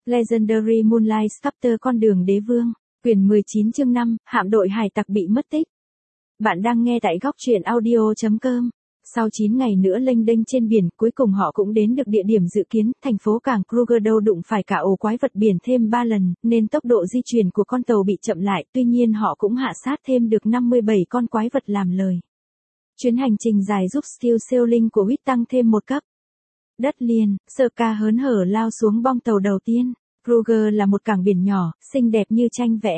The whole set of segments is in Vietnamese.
Legendary Moonlight Chapter Con đường đế vương, quyển 19 chương 5, hạm đội hải tặc bị mất tích. Bạn đang nghe tại góc truyện audio.com. Sau 9 ngày nữa lênh đênh trên biển, cuối cùng họ cũng đến được địa điểm dự kiến, thành phố cảng Kruger đụng phải cả ổ quái vật biển thêm 3 lần, nên tốc độ di chuyển của con tàu bị chậm lại, tuy nhiên họ cũng hạ sát thêm được 57 con quái vật làm lời. Chuyến hành trình dài giúp skill sailing của Whit tăng thêm một cấp. Đất liền, Sơ Ca hớn hở lao xuống bong tàu đầu tiên. Kruger là một cảng biển nhỏ, xinh đẹp như tranh vẽ.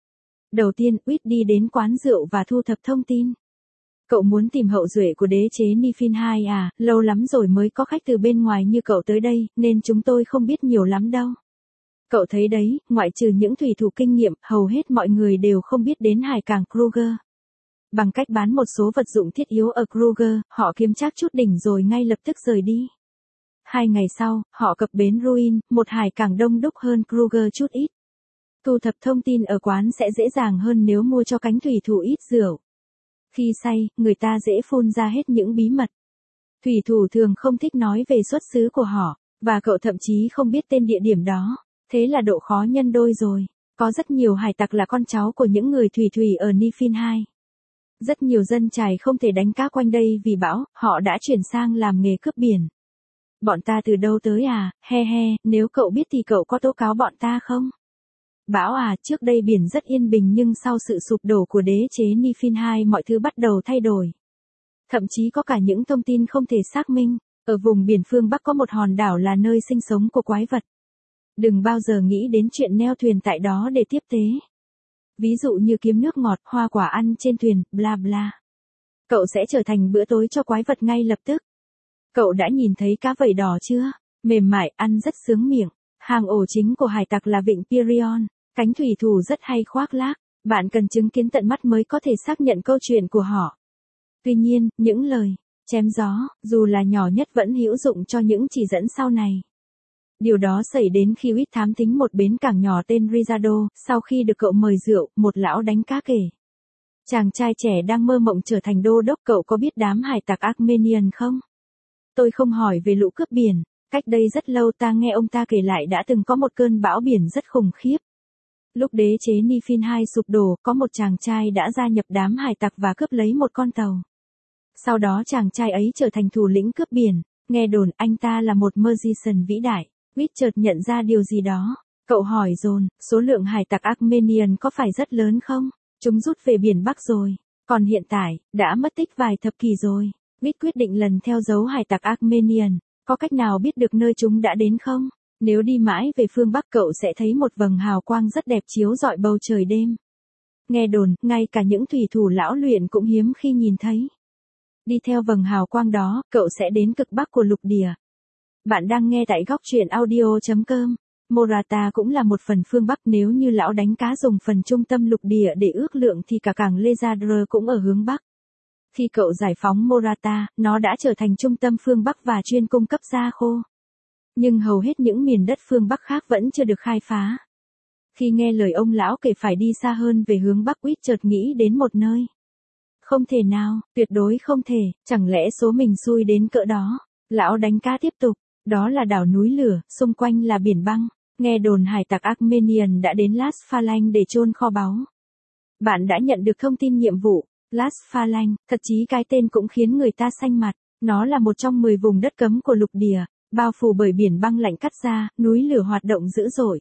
Đầu tiên, Whit đi đến quán rượu và thu thập thông tin. Cậu muốn tìm hậu duệ của đế chế Niflheim à, lâu lắm rồi mới có khách từ bên ngoài như cậu tới đây, nên chúng tôi không biết nhiều lắm đâu. Cậu thấy đấy, ngoại trừ những thủy thủ kinh nghiệm, hầu hết mọi người đều không biết đến hải cảng Kruger. Bằng cách bán một số vật dụng thiết yếu ở Kruger, họ kiếm trác chút đỉnh rồi ngay lập tức rời đi. 2 ngày sau, họ cập bến Ruin, một hải cảng đông đúc hơn Kruger chút ít. Thu thập thông tin ở quán sẽ dễ dàng hơn nếu mua cho cánh thủy thủ ít rượu. Khi say, người ta dễ phun ra hết những bí mật. Thủy thủ thường không thích nói về xuất xứ của họ, và cậu thậm chí không biết tên địa điểm đó. Thế là độ khó nhân đôi rồi. Có rất nhiều hải tặc là con cháu của những người thủy ở Niflheim. Rất nhiều dân chài không thể đánh cá quanh đây vì bão, họ đã chuyển sang làm nghề cướp biển. Bọn ta từ đâu tới à, he he, nếu cậu biết thì cậu có tố cáo bọn ta không? Bão à, trước đây biển rất yên bình nhưng sau sự sụp đổ của đế chế Niflheim mọi thứ bắt đầu thay đổi. Thậm chí có cả những thông tin không thể xác minh, ở vùng biển phương Bắc có một hòn đảo là nơi sinh sống của quái vật. Đừng bao giờ nghĩ đến chuyện neo thuyền tại đó để tiếp tế. Ví dụ như kiếm nước ngọt, hoa quả ăn trên thuyền, bla bla. Cậu sẽ trở thành bữa tối cho quái vật ngay lập tức. Cậu đã nhìn thấy cá vẩy đỏ chưa? Mềm mại, ăn rất sướng miệng. Hang ổ chính của hải tặc là vịnh Pirion. Cánh thủy thủ rất hay khoác lác. Bạn cần chứng kiến tận mắt mới có thể xác nhận câu chuyện của họ. Tuy nhiên, những lời chém gió, dù là nhỏ nhất vẫn hữu dụng cho những chỉ dẫn sau này. Điều đó xảy đến khi Whit thám thính một bến cảng nhỏ tên Rizado, sau khi được cậu mời rượu, một lão đánh cá kể. Chàng trai trẻ đang mơ mộng trở thành đô đốc, cậu có biết đám hải tặc Armenian không? Tôi không hỏi về lũ cướp biển, cách đây rất lâu ta nghe ông ta kể lại đã từng có một cơn bão biển rất khủng khiếp. Lúc đế chế Niflheim sụp đổ, có một chàng trai đã gia nhập đám hải tặc và cướp lấy một con tàu. Sau đó chàng trai ấy trở thành thủ lĩnh cướp biển, nghe đồn anh ta là một magician vĩ đại. Whit chợt nhận ra điều gì đó. Cậu hỏi dồn, số lượng hải tặc Armenian có phải rất lớn không? Chúng rút về biển Bắc rồi. Còn hiện tại, đã mất tích vài thập kỷ rồi. Whit quyết định lần theo dấu hải tặc Armenian. Có cách nào biết được nơi chúng đã đến không? Nếu đi mãi về phương Bắc cậu sẽ thấy một vầng hào quang rất đẹp chiếu rọi bầu trời đêm. Nghe đồn, ngay cả những thủy thủ lão luyện cũng hiếm khi nhìn thấy. Đi theo vầng hào quang đó, cậu sẽ đến cực Bắc của lục địa. Bạn đang nghe tại góc truyện audio.com. Morata cũng là một phần phương Bắc, nếu như lão đánh cá dùng phần trung tâm lục địa để ước lượng thì cả cảng Lezadre cũng ở hướng Bắc. Khi cậu giải phóng Morata, nó đã trở thành trung tâm phương Bắc và chuyên cung cấp da khô. Nhưng hầu hết những miền đất phương Bắc khác vẫn chưa được khai phá. Khi nghe lời ông lão kể phải đi xa hơn về hướng Bắc, Whit chợt nghĩ đến một nơi. Không thể nào, tuyệt đối không thể, chẳng lẽ số mình xui đến cỡ đó. Lão đánh cá tiếp tục. Đó là đảo núi lửa, xung quanh là biển băng. Nghe đồn hải tặc Armenian đã đến Las Phalanx để chôn kho báu. Bạn đã nhận được thông tin nhiệm vụ. Las Phalanx, thật chí cái tên cũng khiến người ta xanh mặt. Nó là một trong 10 vùng đất cấm của lục địa, bao phủ bởi biển băng lạnh cắt ra, núi lửa hoạt động dữ dội.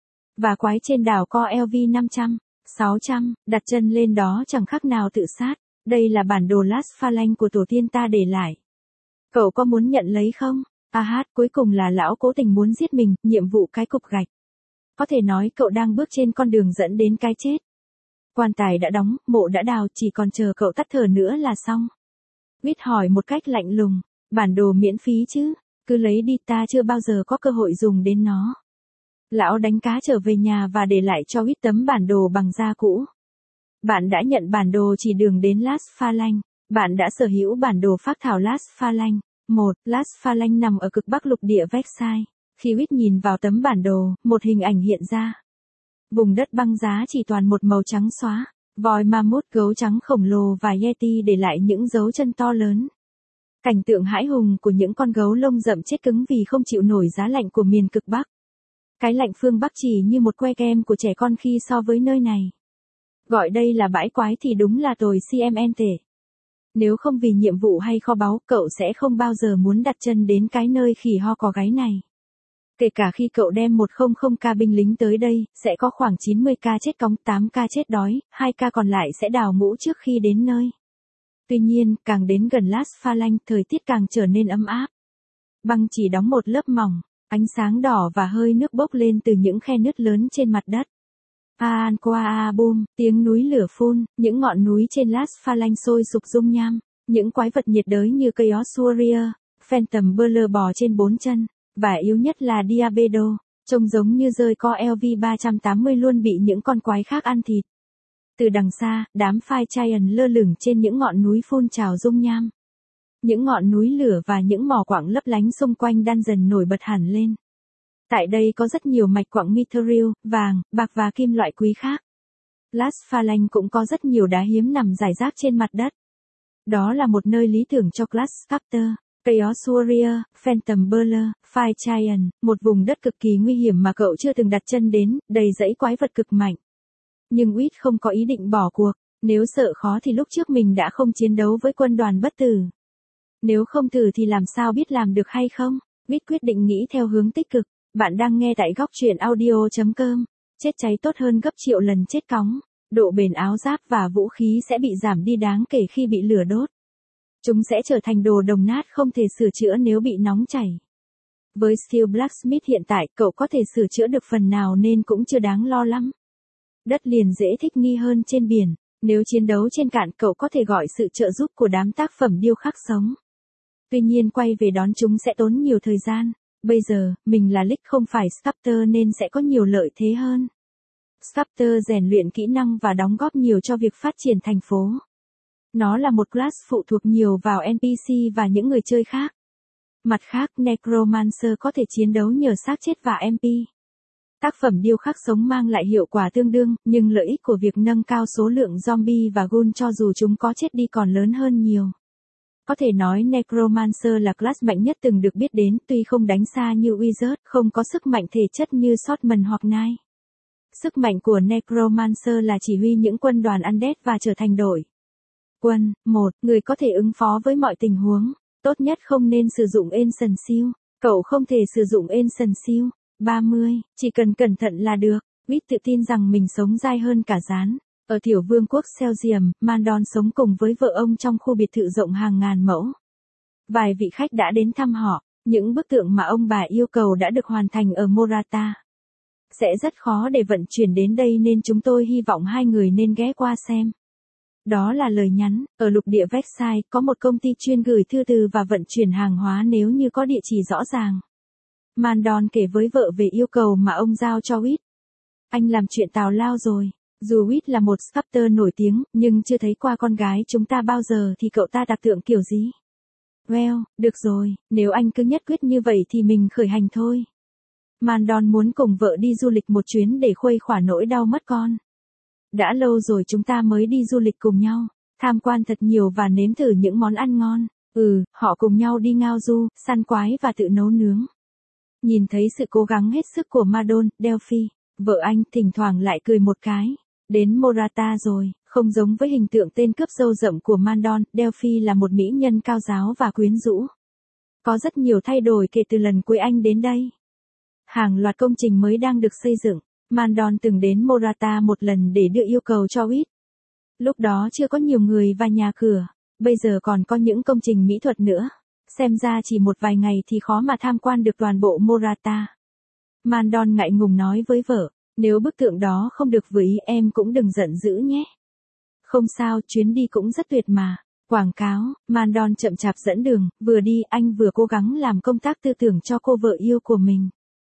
Và quái trên đảo có LV 500, 600, đặt chân lên đó chẳng khác nào tự sát. Đây là bản đồ Las Phalanx của tổ tiên ta để lại. Cậu có muốn nhận lấy không? Cuối cùng là lão cố tình muốn giết mình, nhiệm vụ cái cục gạch. Có thể nói cậu đang bước trên con đường dẫn đến cái chết. Quan tài đã đóng, mộ đã đào, chỉ còn chờ cậu tắt thở nữa là xong. Whit hỏi một cách lạnh lùng, bản đồ miễn phí chứ, cứ lấy đi, ta chưa bao giờ có cơ hội dùng đến nó. Lão đánh cá trở về nhà và để lại cho Whit tấm bản đồ bằng da cũ. Bạn đã nhận bản đồ chỉ đường đến Las Phalanx, bạn đã sở hữu bản đồ phác thảo Las Phalanx. 1. Las Phalanx nằm ở cực bắc lục địa Versailles. Khi Whit nhìn vào tấm bản đồ, một hình ảnh hiện ra. Vùng đất băng giá chỉ toàn một màu trắng xóa. Voi mammoth, gấu trắng khổng lồ và yeti để lại những dấu chân to lớn. Cảnh tượng hãi hùng của những con gấu lông rậm chết cứng vì không chịu nổi giá lạnh của miền cực bắc. Cái lạnh phương Bắc chỉ như một que kem của trẻ con khi so với nơi này. Gọi đây là bãi quái thì đúng là tồi CMN tệ. Nếu không vì nhiệm vụ hay kho báu, cậu sẽ không bao giờ muốn đặt chân đến cái nơi khỉ ho có gáy này. Kể cả khi cậu đem 100 ca binh lính tới đây, sẽ có khoảng 90 ca chết cóng, 8 ca chết đói, 2 ca còn lại sẽ đào ngũ trước khi đến nơi. Tuy nhiên, càng đến gần Las Falang, thời tiết càng trở nên ấm áp. Băng chỉ đóng một lớp mỏng, ánh sáng đỏ và hơi nước bốc lên từ những khe nứt lớn trên mặt đất. Anqua boom, tiếng núi lửa phun, những ngọn núi trên Las Falang sôi sục dung nham, những quái vật nhiệt đới như Chaos Warrior, Phantom Burler bò trên 4 chân, và yếu nhất là Diabedo, trông giống như rơi co LV-380 luôn bị những con quái khác ăn thịt. Từ đằng xa, đám Fire Giant lơ lửng trên những ngọn núi phun trào dung nham. Những ngọn núi lửa và những mỏ quặng lấp lánh xung quanh đang dần nổi bật hẳn lên. Tại đây có rất nhiều mạch quặng mithril, vàng, bạc và kim loại quý khác. Las Falang cũng có rất nhiều đá hiếm nằm rải rác trên mặt đất. Đó là một nơi lý tưởng cho Class Captor, Chaos Warrior, Phantom Burler, Fire Giant, một vùng đất cực kỳ nguy hiểm mà cậu chưa từng đặt chân đến, đầy dãy quái vật cực mạnh. Nhưng Wit không có ý định bỏ cuộc, nếu sợ khó thì lúc trước mình đã không chiến đấu với quân đoàn bất tử. Nếu không thử thì làm sao biết làm được hay không? Wit quyết định nghĩ theo hướng tích cực. Bạn đang nghe tại góc truyện audio.com. Chết cháy tốt hơn gấp triệu lần chết cóng. Độ bền áo giáp và vũ khí sẽ bị giảm đi đáng kể khi bị lửa đốt. Chúng sẽ trở thành đồ đồng nát không thể sửa chữa nếu bị nóng chảy. Với skill Blacksmith hiện tại, cậu có thể sửa chữa được phần nào nên cũng chưa đáng lo lắm. Đất liền dễ thích nghi hơn trên biển. Nếu chiến đấu trên cạn, cậu có thể gọi sự trợ giúp của đám tác phẩm điêu khắc sống. Tuy nhiên quay về đón chúng sẽ tốn nhiều thời gian. Bây giờ, mình là Lick không phải Sculptor nên sẽ có nhiều lợi thế hơn. Sculptor rèn luyện kỹ năng và đóng góp nhiều cho việc phát triển thành phố. Nó là một class phụ thuộc nhiều vào NPC và những người chơi khác. Mặt khác, Necromancer có thể chiến đấu nhờ xác chết và MP. Tác phẩm điêu khắc sống mang lại hiệu quả tương đương, nhưng lợi ích của việc nâng cao số lượng zombie và ghoul cho dù chúng có chết đi còn lớn hơn nhiều. Có thể nói Necromancer là class mạnh nhất từng được biết đến, tuy không đánh xa như Wizard, không có sức mạnh thể chất như Swordsman hoặc Knight. Sức mạnh của Necromancer là chỉ huy những quân đoàn undead và trở thành đội quân. Người có thể ứng phó với mọi tình huống. Tốt nhất không nên sử dụng Ancient Seal. Cậu không thể sử dụng Ancient Seal. 30, chỉ cần cẩn thận là được. Wit tự tin rằng mình sống dai hơn cả rán. Ở tiểu vương quốc Selzium, Mandon sống cùng với vợ ông trong khu biệt thự rộng hàng ngàn mẫu. Vài vị khách đã đến thăm họ, những bức tượng mà ông bà yêu cầu đã được hoàn thành ở Morata. Sẽ rất khó để vận chuyển đến đây nên chúng tôi hy vọng hai người nên ghé qua xem. Đó là lời nhắn, ở lục địa Vexai có một công ty chuyên gửi thư từ và vận chuyển hàng hóa nếu như có địa chỉ rõ ràng. Mandon kể với vợ về yêu cầu mà ông giao cho Wit. Anh làm chuyện tào lao rồi. Dù Wit là một sculptor nổi tiếng, nhưng chưa thấy qua con gái chúng ta bao giờ thì cậu ta tạc tượng kiểu gì? Well, được rồi, nếu anh cứ nhất quyết như vậy thì mình khởi hành thôi. Mandon muốn cùng vợ đi du lịch một chuyến để khuây khỏa nỗi đau mất con. Đã lâu rồi chúng ta mới đi du lịch cùng nhau, tham quan thật nhiều và nếm thử những món ăn ngon. Họ cùng nhau đi ngao du, săn quái và tự nấu nướng. Nhìn thấy sự cố gắng hết sức của Madon, Delphi, vợ anh thỉnh thoảng lại cười một cái. Đến Morata rồi, không giống với hình tượng tên cướp râu rậm của Mandon, Delphi là một mỹ nhân cao giáo và quyến rũ. Có rất nhiều thay đổi kể từ lần cuối anh đến đây. Hàng loạt công trình mới đang được xây dựng. Mandon từng đến Morata một lần để đưa yêu cầu cho Wit. Lúc đó chưa có nhiều người và nhà cửa, bây giờ còn có những công trình mỹ thuật nữa. Xem ra chỉ một vài ngày thì khó mà tham quan được toàn bộ Morata. Mandon ngại ngùng nói với vợ, nếu bức tượng đó không được vừa ý em cũng đừng giận dữ nhé. Không sao, chuyến đi cũng rất tuyệt mà. Quảng cáo, Mandon chậm chạp dẫn đường, vừa đi anh vừa cố gắng làm công tác tư tưởng cho cô vợ yêu của mình.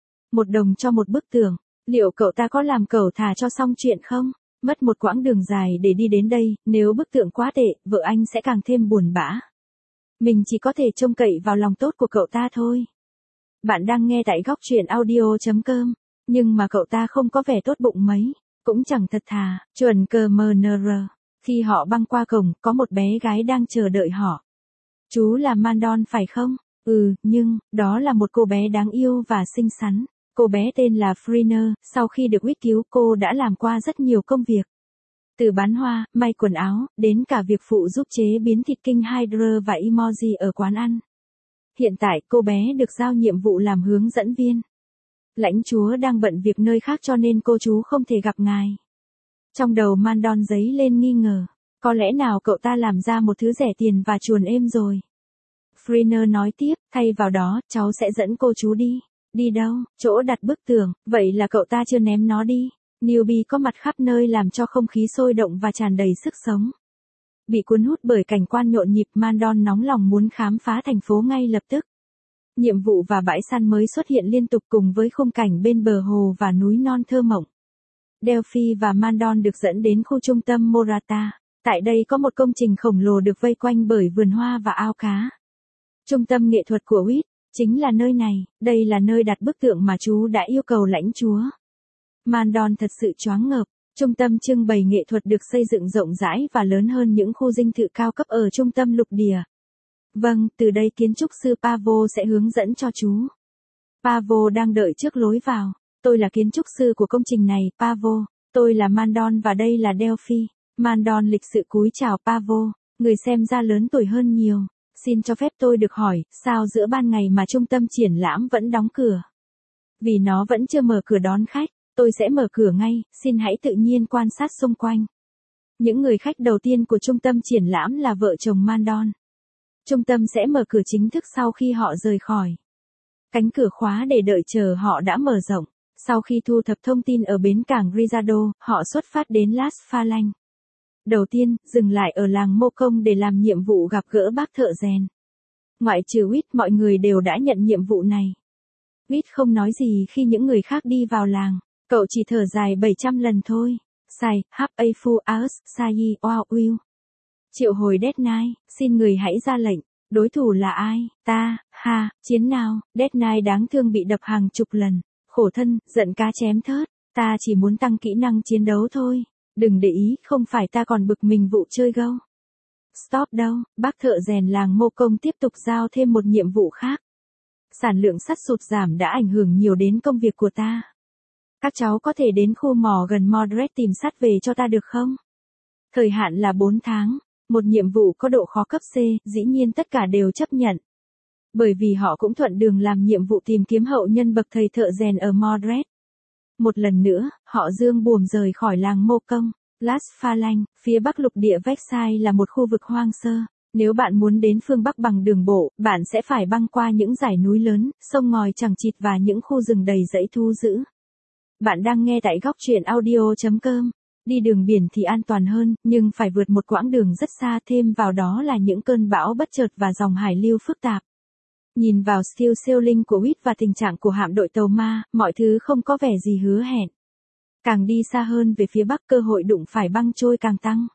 $1 cho một bức tượng, liệu cậu ta có làm cẩu thả cho xong chuyện không? Mất một quãng đường dài để đi đến đây, nếu bức tượng quá tệ, vợ anh sẽ càng thêm buồn bã. Mình chỉ có thể trông cậy vào lòng tốt của cậu ta thôi. Bạn đang nghe tại góc truyện audio.com, nhưng mà cậu ta không có vẻ tốt bụng mấy, cũng chẳng thật thà, chuẩn CMNR. Khi họ băng qua cổng, có một bé gái đang chờ đợi họ. Chú là Mandon phải không? Nhưng, đó là một cô bé đáng yêu và xinh xắn. Cô bé tên là Friner, sau khi được Whit cứu cô đã làm qua rất nhiều công việc. Từ bán hoa, may quần áo, đến cả việc phụ giúp chế biến thịt King Hydra và emoji ở quán ăn. Hiện tại cô bé được giao nhiệm vụ làm hướng dẫn viên. Lãnh chúa đang bận việc nơi khác cho nên cô chú không thể gặp ngài. Trong đầu Mandon dấy lên nghi ngờ. Có lẽ nào cậu ta làm ra một thứ rẻ tiền và chuồn êm rồi. Friner nói tiếp, thay vào đó, cháu sẽ dẫn cô chú đi. Đi đâu? Chỗ đặt bức tường, vậy là cậu ta chưa ném nó đi. Newbie có mặt khắp nơi làm cho không khí sôi động và tràn đầy sức sống. Bị cuốn hút bởi cảnh quan nhộn nhịp, Mandon nóng lòng muốn khám phá thành phố ngay lập tức. Nhiệm vụ và bãi săn mới xuất hiện liên tục cùng với khung cảnh bên bờ hồ và núi non thơ mộng. Delphi và Mandon được dẫn đến khu trung tâm Morata. Tại đây có một công trình khổng lồ được vây quanh bởi vườn hoa và ao cá. Trung tâm nghệ thuật của Whit, chính là nơi này, đây là nơi đặt bức tượng mà chú đã yêu cầu lãnh chúa. Mandon thật sự choáng ngợp, trung tâm trưng bày nghệ thuật được xây dựng rộng rãi và lớn hơn những khu dinh thự cao cấp ở trung tâm lục địa. Vâng, từ đây kiến trúc sư Pavo sẽ hướng dẫn cho chú. Pavo đang đợi trước lối vào. Tôi là kiến trúc sư của công trình này, Pavo. Tôi là Mandon và đây là Delphi. Mandon lịch sự cúi chào Pavo, người xem ra lớn tuổi hơn nhiều. Xin cho phép tôi được hỏi, sao giữa ban ngày mà trung tâm triển lãm vẫn đóng cửa? Vì nó vẫn chưa mở cửa đón khách, tôi sẽ mở cửa ngay, xin hãy tự nhiên quan sát xung quanh. Những người khách đầu tiên của trung tâm triển lãm là vợ chồng Mandon. Trung tâm sẽ mở cửa chính thức sau khi họ rời khỏi. Cánh cửa khóa để đợi chờ họ đã mở rộng. Sau khi thu thập thông tin ở bến cảng Rizado, họ xuất phát đến Las Phalanx. Đầu tiên, dừng lại ở làng Mô Công để làm nhiệm vụ gặp gỡ bác thợ rèn. Ngoại trừ Whit, mọi người đều đã nhận nhiệm vụ này. Whit không nói gì khi những người khác đi vào làng. Cậu chỉ thở dài 700 lần thôi. Sai, hap a phu aus, sai, wow, will. Triệu hồi Dead Knight, xin người hãy ra lệnh. Đối thủ là ai? Ta, ha, chiến nào? Dead Knight đáng thương bị đập hàng chục lần. Khổ thân, giận cá chém thớt. Ta chỉ muốn tăng kỹ năng chiến đấu thôi. Đừng để ý, không phải ta còn bực mình vụ chơi gâu. Stop đâu, bác thợ rèn làng Mô Công tiếp tục giao thêm một nhiệm vụ khác. Sản lượng sắt sụt giảm đã ảnh hưởng nhiều đến công việc của ta. Các cháu có thể đến khu mỏ gần Mordred tìm sắt về cho ta được không? Thời hạn là 4 tháng. Một nhiệm vụ có độ khó cấp C, dĩ nhiên tất cả đều chấp nhận. Bởi vì họ cũng thuận đường làm nhiệm vụ tìm kiếm hậu nhân bậc thầy thợ rèn ở Mordred. Một lần nữa, họ dương buồm rời khỏi làng Mô Công. Las Phalanx, phía bắc lục địa Vexai là một khu vực hoang sơ. Nếu bạn muốn đến phương Bắc bằng đường bộ, bạn sẽ phải băng qua những dải núi lớn, sông ngòi chằng chịt và những khu rừng đầy dãy thú dữ. Bạn đang nghe tại góc truyện audio.com. Đi đường biển thì an toàn hơn, nhưng phải vượt một quãng đường rất xa, thêm vào đó là những cơn bão bất chợt và dòng hải lưu phức tạp. Nhìn vào skill sailing của Whit và tình trạng của hạm đội tàu ma, mọi thứ không có vẻ gì hứa hẹn. Càng đi xa hơn về phía bắc, cơ hội đụng phải băng trôi càng tăng.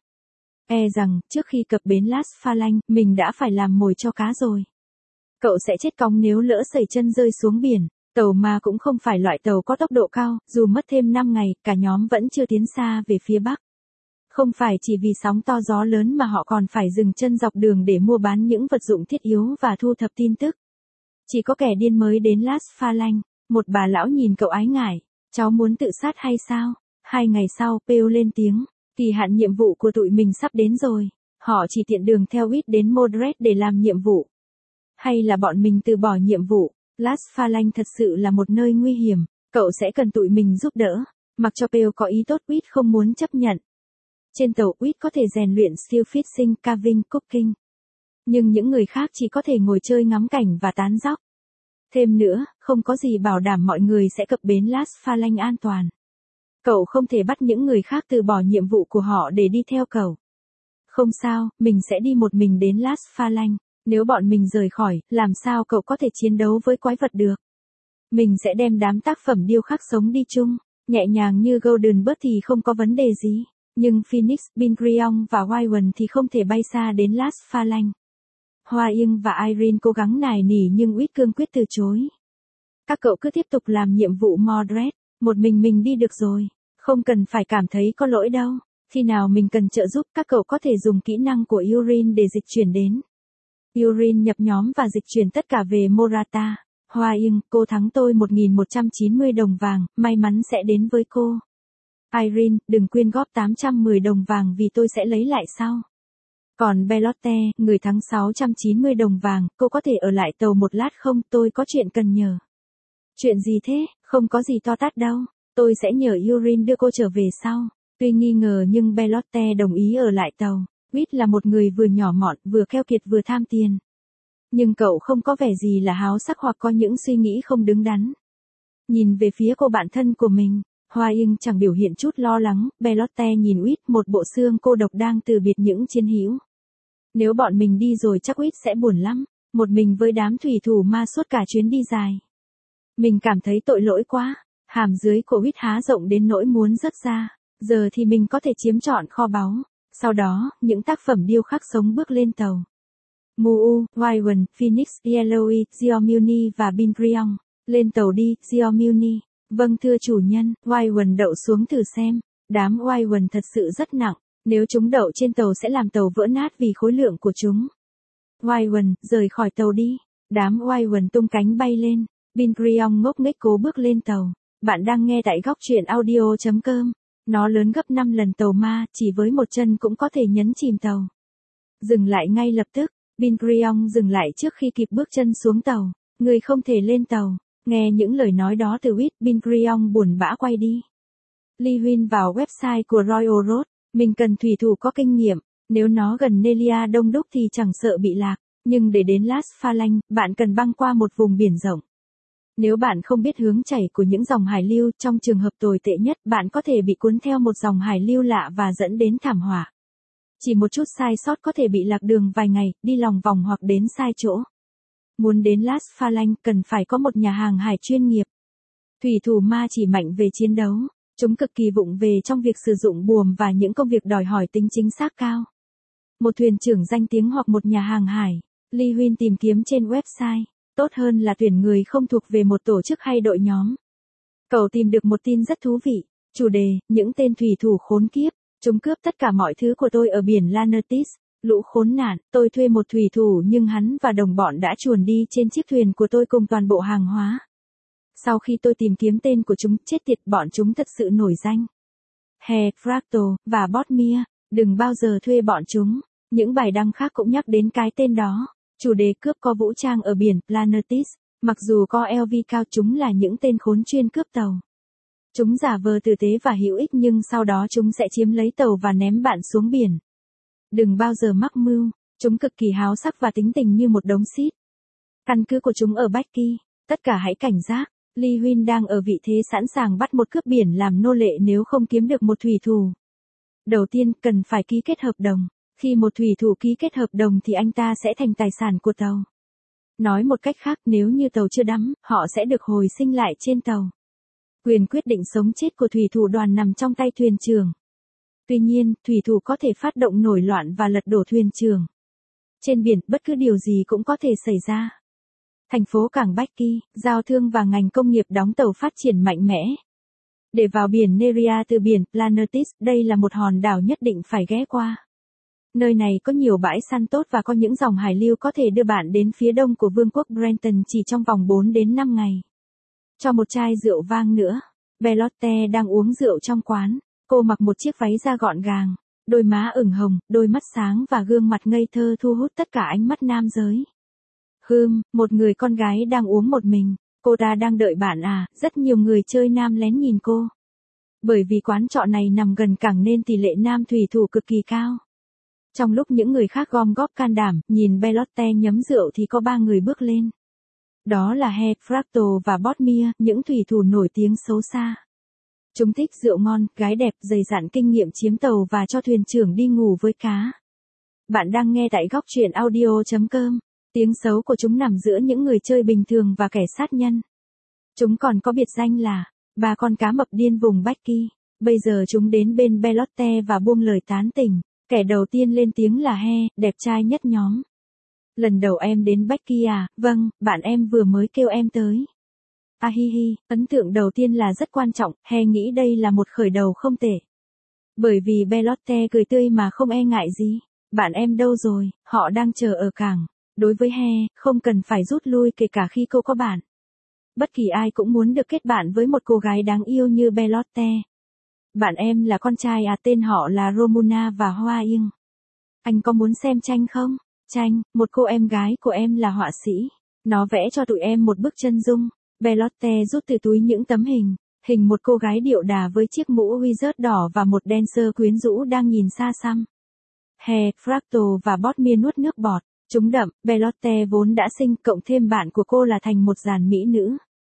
E rằng, trước khi cập bến Las Phalanx, mình đã phải làm mồi cho cá rồi. Cậu sẽ chết cóng nếu lỡ sẩy chân rơi xuống biển. Tàu ma cũng không phải loại tàu có tốc độ cao, dù mất thêm 5 ngày, cả nhóm vẫn chưa tiến xa về phía bắc. Không phải chỉ vì sóng to gió lớn mà họ còn phải dừng chân dọc đường để mua bán những vật dụng thiết yếu và thu thập tin tức. Chỉ có kẻ điên mới đến Las Phalanx. Một bà lão nhìn cậu ái ngại. Cháu muốn tự sát hay sao? 2 ngày sau, Pêu lên tiếng. Kỳ hạn nhiệm vụ của tụi mình sắp đến rồi. Họ chỉ tiện đường theo Whit đến Mordred để làm nhiệm vụ. Hay là bọn mình từ bỏ nhiệm vụ? Las Phalanx thật sự là một nơi nguy hiểm. Cậu sẽ cần tụi mình giúp đỡ. Mặc cho Pêu có ý tốt, Whit không muốn chấp nhận. Trên tàu, Whit có thể rèn luyện skill fishing, carving, cooking. Nhưng những người khác chỉ có thể ngồi chơi ngắm cảnh và tán dóc. Thêm nữa, không có gì bảo đảm mọi người sẽ cập bến Las Phalanx an toàn. Cậu không thể bắt những người khác từ bỏ nhiệm vụ của họ để đi theo cậu. Không sao, mình sẽ đi một mình đến Las Phalanx. Nếu bọn mình rời khỏi, làm sao cậu có thể chiến đấu với quái vật được? Mình sẽ đem đám tác phẩm điêu khắc sống đi chung. Nhẹ nhàng như Golden Bird thì không có vấn đề gì. Nhưng Phoenix, Bingrion và Wyvern thì không thể bay xa đến Las Phalanx. Hoa Yên và Irene cố gắng nài nỉ nhưng Whit cương quyết từ chối. Các cậu cứ tiếp tục làm nhiệm vụ Mordred. Một mình đi được rồi. Không cần phải cảm thấy có lỗi đâu. Khi nào mình cần trợ giúp, các cậu có thể dùng kỹ năng của Urine để dịch chuyển đến. Urine nhập nhóm và dịch chuyển tất cả về Morata. Hoa Ing, cô thắng tôi 1.190 đồng vàng, may mắn sẽ đến với cô. Irene, đừng quyên góp 810 đồng vàng vì tôi sẽ lấy lại sau. Còn Belote, người thắng 690 đồng vàng, cô có thể ở lại tàu một lát không, tôi có chuyện cần nhờ. Chuyện gì thế, không có gì to tát đâu, tôi sẽ nhờ Irene đưa cô trở về sau. Tuy nghi ngờ nhưng Belote đồng ý ở lại tàu. Whit là một người vừa nhỏ mọn, vừa keo kiệt vừa tham tiền. Nhưng cậu không có vẻ gì là háo sắc hoặc có những suy nghĩ không đứng đắn. Nhìn về phía cô bạn thân của mình, Hoa Ing chẳng biểu hiện chút lo lắng, Belote nhìn Whit, một bộ xương cô độc đang từ biệt những chiến hữu. Nếu bọn mình đi rồi chắc Whit sẽ buồn lắm, một mình với đám thủy thủ ma suốt cả chuyến đi dài. Mình cảm thấy tội lỗi quá, hàm dưới của Whit há rộng đến nỗi muốn rớt ra, giờ thì mình có thể chiếm trọn kho báu. Sau đó, những tác phẩm điêu khắc sống bước lên tàu. Mu, Wyvern, Phoenix, Yellowy, Giomuni và Bingrion. Lên tàu đi, Giomuni. Vâng thưa chủ nhân, Wyvern đậu xuống thử xem. Đám Wyvern thật sự rất nặng, nếu chúng đậu trên tàu sẽ làm tàu vỡ nát vì khối lượng của chúng. Wyvern, rời khỏi tàu đi. Đám Wyvern tung cánh bay lên. Bingrion ngốc nghếch cố bước lên tàu. Bạn đang nghe tại góc truyện audio.com. Nó lớn gấp 5 lần tàu ma, chỉ với một chân cũng có thể nhấn chìm tàu. Dừng lại ngay lập tức, Bingrion dừng lại trước khi kịp bước chân xuống tàu. Người không thể lên tàu. Nghe những lời nói đó từ Whit, Bingrion buồn bã quay đi. Lee Huynh vào website của Royal Road. Mình cần thủy thủ có kinh nghiệm. Nếu nó gần Nelia đông đúc thì chẳng sợ bị lạc. Nhưng để đến Las Phalanx, bạn cần băng qua một vùng biển rộng. Nếu bạn không biết hướng chảy của những dòng hải lưu, trong trường hợp tồi tệ nhất, bạn có thể bị cuốn theo một dòng hải lưu lạ và dẫn đến thảm họa. Chỉ một chút sai sót có thể bị lạc đường vài ngày, đi lòng vòng hoặc đến sai chỗ. Muốn đến Las Phalanx, cần phải có một nhà hàng hải chuyên nghiệp. Thủy thủ ma chỉ mạnh về chiến đấu, chúng cực kỳ vụng về trong việc sử dụng buồm và những công việc đòi hỏi tính chính xác cao. Một thuyền trưởng danh tiếng hoặc một nhà hàng hải, Lee Huynh tìm kiếm trên website. Tốt hơn là tuyển người không thuộc về một tổ chức hay đội nhóm. Cậu tìm được một tin rất thú vị. Chủ đề, những tên thủy thủ khốn kiếp. Chúng cướp tất cả mọi thứ của tôi ở biển Lanatis. Lũ khốn nạn, tôi thuê một thủy thủ nhưng hắn và đồng bọn đã chuồn đi trên chiếc thuyền của tôi cùng toàn bộ hàng hóa. Sau khi tôi tìm kiếm tên của chúng, chết tiệt, bọn chúng thật sự nổi danh. He, Fractal, và Botmia, đừng bao giờ thuê bọn chúng. Những bài đăng khác cũng nhắc đến cái tên đó. Chủ đề cướp có vũ trang ở biển Planetis. Mặc dù có LV cao, chúng là những tên khốn chuyên cướp tàu. Chúng giả vờ tử tế và hữu ích nhưng sau đó chúng sẽ chiếm lấy tàu và ném bạn xuống biển. Đừng bao giờ mắc mưu, chúng cực kỳ háo sắc và tính tình như một đống xít. Căn cứ của chúng ở Becky, tất cả hãy cảnh giác. Lee Huynh đang ở vị thế sẵn sàng bắt một cướp biển làm nô lệ nếu không kiếm được một thủy thủ. Đầu tiên, cần phải ký kết hợp đồng. Khi một thủy thủ ký kết hợp đồng thì anh ta sẽ thành tài sản của tàu. Nói một cách khác, nếu như tàu chưa đắm, họ sẽ được hồi sinh lại trên tàu. Quyền quyết định sống chết của thủy thủ đoàn nằm trong tay thuyền trưởng. Tuy nhiên, thủy thủ có thể phát động nổi loạn và lật đổ thuyền trưởng. Trên biển, bất cứ điều gì cũng có thể xảy ra. Thành phố cảng Becky, giao thương và ngành công nghiệp đóng tàu phát triển mạnh mẽ. Để vào biển Neria từ biển Planetis, đây là một hòn đảo nhất định phải ghé qua. Nơi này có nhiều bãi săn tốt và có những dòng hải lưu có thể đưa bạn đến phía đông của vương quốc Brenton chỉ trong vòng 4 đến 5 ngày. Cho một chai rượu vang nữa. Belote đang uống rượu trong quán. Cô mặc một chiếc váy da gọn gàng, đôi má ửng hồng, đôi mắt sáng và gương mặt ngây thơ thu hút tất cả ánh mắt nam giới. Một người con gái đang uống một mình. Cô ta đang đợi bạn à? Rất nhiều người chơi nam lén nhìn cô. Bởi vì quán trọ này nằm gần cảng nên tỷ lệ nam thủy thủ cực kỳ cao. Trong lúc những người khác gom góp can đảm, nhìn Belote nhấm rượu thì có 3 người bước lên. Đó là He, Fractal và Botmia, những thủy thủ nổi tiếng xấu xa. Chúng thích rượu ngon, gái đẹp, dày dặn kinh nghiệm chiếm tàu và cho thuyền trưởng đi ngủ với cá. Bạn đang nghe tại góc truyện audio.com. Tiếng xấu của chúng nằm giữa những người chơi bình thường và kẻ sát nhân. Chúng còn có biệt danh là ba con cá mập điên vùng Becky. Bây giờ chúng đến bên Belote và buông lời tán tỉnh. Kẻ đầu tiên lên tiếng là He, đẹp trai nhất nhóm. Lần đầu em đến Becky à? Vâng, bạn em vừa mới kêu em tới. Hi, ấn tượng đầu tiên là rất quan trọng, He nghĩ đây là một khởi đầu không tệ. Bởi vì Belote cười tươi mà không e ngại gì. Bạn em đâu rồi? Họ đang chờ ở cảng. Đối với He, không cần phải rút lui kể cả khi cô có bạn. Bất kỳ ai cũng muốn được kết bạn với một cô gái đáng yêu như Belote. Bạn em là con trai à, tên họ là Romuna và Hoa Yên. Anh có muốn xem tranh không? Tranh, một cô em gái của em là họa sĩ. Nó vẽ cho tụi em một bức chân dung. Belote rút từ túi những tấm hình một cô gái điệu đà với chiếc mũ wizard đỏ và một dancer quyến rũ đang nhìn xa xăm. He, Fractal và Botmia nuốt nước bọt. Chúng đậm, Belote vốn đã xinh, cộng thêm bạn của cô là thành một dàn mỹ nữ.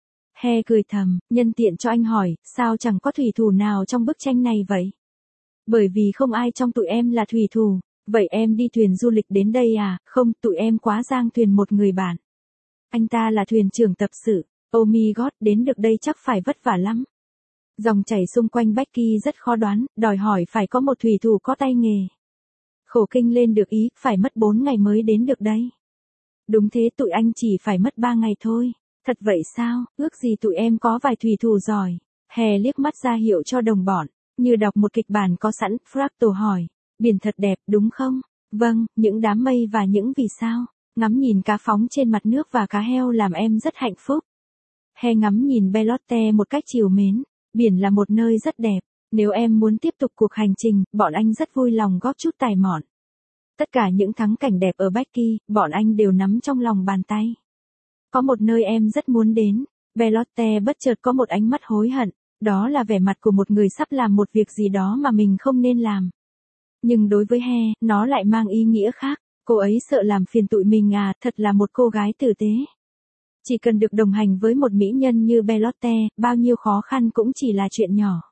He cười thầm, nhân tiện cho anh hỏi, sao chẳng có thủy thủ nào trong bức tranh này vậy? Bởi vì không ai trong tụi em là thủy thủ. Vậy em đi thuyền du lịch đến đây à? Không, tụi em quá giang thuyền một người bạn. Anh ta là thuyền trưởng tập sự. Oh my god, đến được đây chắc phải vất vả lắm. Dòng chảy xung quanh Becky rất khó đoán, đòi hỏi phải có một thủy thủ có tay nghề. Khổ kinh lên được ý, phải mất 4 ngày mới đến được đây. Đúng thế, tụi anh chỉ phải mất 3 ngày thôi. Thật vậy sao, ước gì tụi em có vài thủy thủ giỏi. Hè liếc mắt ra hiệu cho đồng bọn, như đọc một kịch bản có sẵn. Fractal hỏi, biển thật đẹp đúng không? Vâng, những đám mây và những vì sao. Ngắm nhìn cá phóng trên mặt nước và cá heo làm em rất hạnh phúc. He ngắm nhìn Belote một cách trìu mến. Biển là một nơi rất đẹp. Nếu em muốn tiếp tục cuộc hành trình, bọn anh rất vui lòng góp chút tài mọn. Tất cả những thắng cảnh đẹp ở Becky, bọn anh đều nắm trong lòng bàn tay. Có một nơi em rất muốn đến. Belote bất chợt có một ánh mắt hối hận. Đó là vẻ mặt của một người sắp làm một việc gì đó mà mình không nên làm. Nhưng đối với He, nó lại mang ý nghĩa khác. Cô ấy sợ làm phiền tụi mình à, thật là một cô gái tử tế. Chỉ cần được đồng hành với một mỹ nhân như Belote, bao nhiêu khó khăn cũng chỉ là chuyện nhỏ.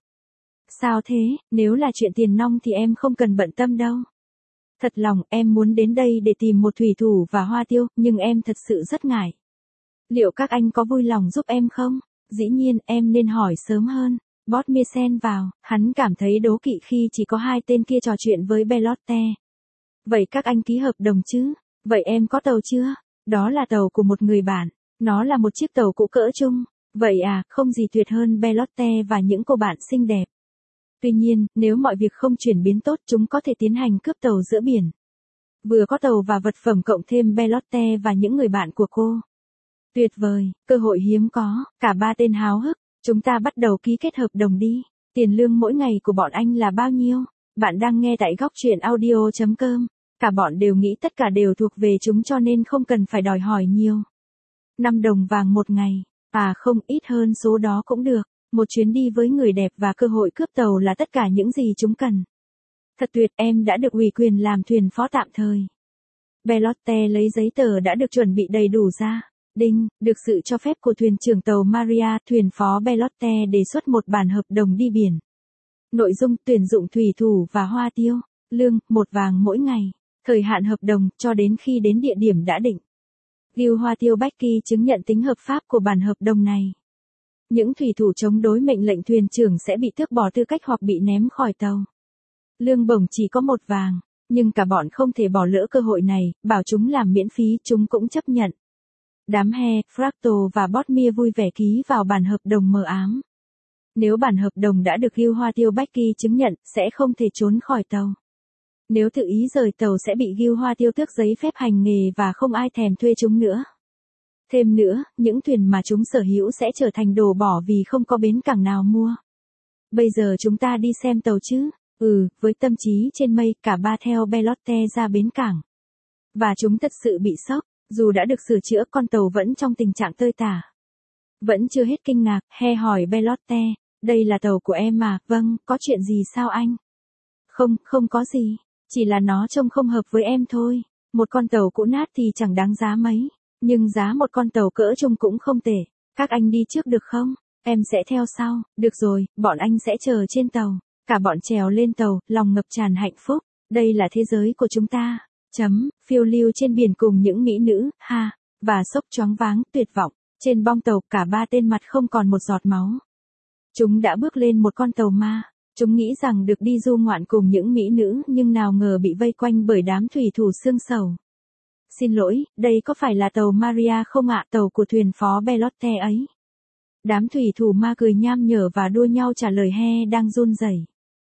Sao thế, nếu là chuyện tiền nong thì em không cần bận tâm đâu. Thật lòng, em muốn đến đây để tìm một thủy thủ và hoa tiêu, nhưng em thật sự rất ngại. Liệu các anh có vui lòng giúp em không? Dĩ nhiên, em nên hỏi sớm hơn. Botmia xen vào, hắn cảm thấy đố kỵ khi chỉ có hai tên kia trò chuyện với Belote. Vậy các anh ký hợp đồng chứ? Vậy em có tàu chưa? Đó là tàu của một người bạn. Nó là một chiếc tàu cũ cỡ chung. Vậy à, không gì tuyệt hơn Belote và những cô bạn xinh đẹp. Tuy nhiên, nếu mọi việc không chuyển biến tốt, chúng có thể tiến hành cướp tàu giữa biển. Vừa có tàu và vật phẩm cộng thêm Belote và những người bạn của cô. Tuyệt vời, cơ hội hiếm có, cả ba tên háo hức. Chúng ta bắt đầu ký kết hợp đồng đi. Tiền lương mỗi ngày của bọn anh là bao nhiêu? Bạn đang nghe tại góc truyện audio.com. Cả bọn đều nghĩ tất cả đều thuộc về chúng cho nên không cần phải đòi hỏi nhiều. 5 đồng vàng một ngày. À không, ít hơn số đó cũng được. Một chuyến đi với người đẹp và cơ hội cướp tàu là tất cả những gì chúng cần. Thật tuyệt, em đã được ủy quyền làm thuyền phó tạm thời. Belote lấy giấy tờ đã được chuẩn bị đầy đủ ra. Đinh, được sự cho phép của thuyền trưởng tàu Maria, thuyền phó Belote đề xuất một bản hợp đồng đi biển. Nội dung tuyển dụng thủy thủ và hoa tiêu. Lương, 1 vàng mỗi ngày. Thời hạn hợp đồng, cho đến khi đến địa điểm đã định. Gil hoa tiêu Becky chứng nhận tính hợp pháp của bản hợp đồng này. Những thủy thủ chống đối mệnh lệnh thuyền trưởng sẽ bị tước bỏ tư cách hoặc bị ném khỏi tàu. Lương bổng chỉ có 1 vàng, nhưng cả bọn không thể bỏ lỡ cơ hội này, bảo chúng làm miễn phí chúng cũng chấp nhận. Đám He, Fractal và Botmia vui vẻ ký vào bản hợp đồng mờ ám. Nếu bản hợp đồng đã được Gil hoa tiêu Becky chứng nhận, sẽ không thể trốn khỏi tàu. Nếu tự ý rời tàu sẽ bị Gil hoa tiêu tước giấy phép hành nghề và không ai thèm thuê chúng nữa. Thêm nữa, những thuyền mà chúng sở hữu sẽ trở thành đồ bỏ vì không có bến cảng nào mua. Bây giờ chúng ta đi xem tàu chứ? Với tâm trí trên mây, cả ba theo Belote ra bến cảng. Và chúng thật sự bị sốc, dù đã được sửa chữa con tàu vẫn trong tình trạng tơi tả. Vẫn chưa hết kinh ngạc, He hỏi Belote, đây là tàu của em mà, vâng, có chuyện gì sao anh? Không có gì, chỉ là nó trông không hợp với em thôi. Một con tàu cũ nát thì chẳng đáng giá mấy. Nhưng giá một con tàu cỡ trung cũng không tệ. Các anh đi trước được không? Em sẽ theo sau. Được rồi, bọn anh sẽ chờ trên tàu. Cả bọn trèo lên tàu, lòng ngập tràn hạnh phúc. Đây là thế giới của chúng ta. Phiêu lưu trên biển cùng những mỹ nữ, và sốc choáng váng, tuyệt vọng. Trên bong tàu, cả ba tên mặt không còn một giọt máu. Chúng đã bước lên một con tàu ma. Chúng nghĩ rằng được đi du ngoạn cùng những mỹ nữ nhưng nào ngờ bị vây quanh bởi đám thủy thủ xương sầu. Xin lỗi, đây có phải là tàu Maria không ạ? Tàu của thuyền phó Belote ấy. Đám thủy thủ ma cười nham nhở và đua nhau trả lời He đang run rẩy.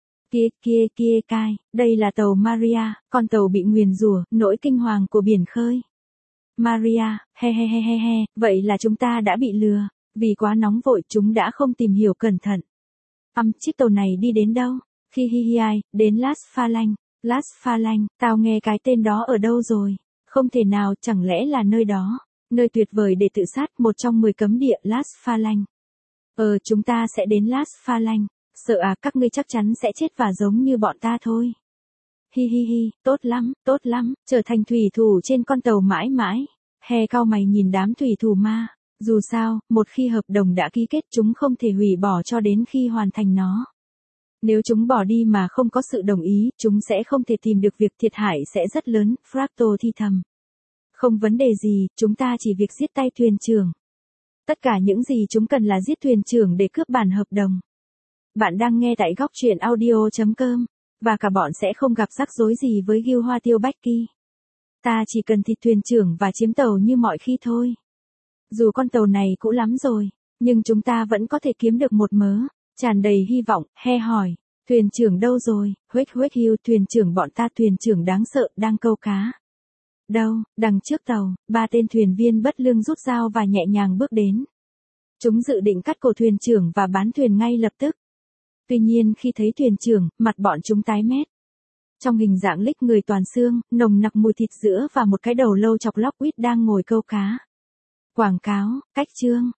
Kia cai, đây là tàu Maria, con tàu bị nguyền rủa, nỗi kinh hoàng của biển khơi. Maria, he, vậy là chúng ta đã bị lừa. Vì quá nóng vội chúng đã không tìm hiểu cẩn thận. Chiếc tàu này đi đến đâu? Hi hi hi ai, đến Las Phalanx. Las Phalanx, tao nghe cái tên đó ở đâu rồi? Không thể nào, chẳng lẽ là nơi đó? Nơi tuyệt vời để tự sát, một trong 10 cấm địa Las Phalanx. Chúng ta sẽ đến Las Phalanx. Sợ à, các ngươi chắc chắn sẽ chết và giống như bọn ta thôi. Hi hi hi, tốt lắm, trở thành thủy thủ trên con tàu mãi mãi. He cau mày nhìn đám thủy thủ ma. Dù sao, một khi hợp đồng đã ký kết chúng không thể hủy bỏ cho đến khi hoàn thành nó. Nếu chúng bỏ đi mà không có sự đồng ý, chúng sẽ không thể tìm được việc thiệt hại sẽ rất lớn, Fractal thi thầm. Không vấn đề gì, chúng ta chỉ việc giết tay thuyền trưởng. Tất cả những gì chúng cần là giết thuyền trưởng để cướp bản hợp đồng. Bạn đang nghe tại góc truyện audio.com, và cả bọn sẽ không gặp rắc rối gì với Gil Hoa Tiêu Bách Kỳ. Ta chỉ cần thịt thuyền trưởng và chiếm tàu như mọi khi thôi. Dù con tàu này cũ lắm rồi, nhưng chúng ta vẫn có thể kiếm được một mớ. Tràn đầy hy vọng, He hỏi, thuyền trưởng đâu rồi? Huếch hiu, thuyền trưởng bọn ta, thuyền trưởng đáng sợ, đang câu cá. Đâu, đằng trước tàu, 3 tên thuyền viên bất lương rút dao và nhẹ nhàng bước đến. Chúng dự định cắt cổ thuyền trưởng và bán thuyền ngay lập tức. Tuy nhiên khi thấy thuyền trưởng, mặt bọn chúng tái mét. Trong hình dạng lích người toàn xương, nồng nặc mùi thịt sữa và một cái đầu lâu chọc lóc quýt đang ngồi câu cá. Quảng cáo, cách chương,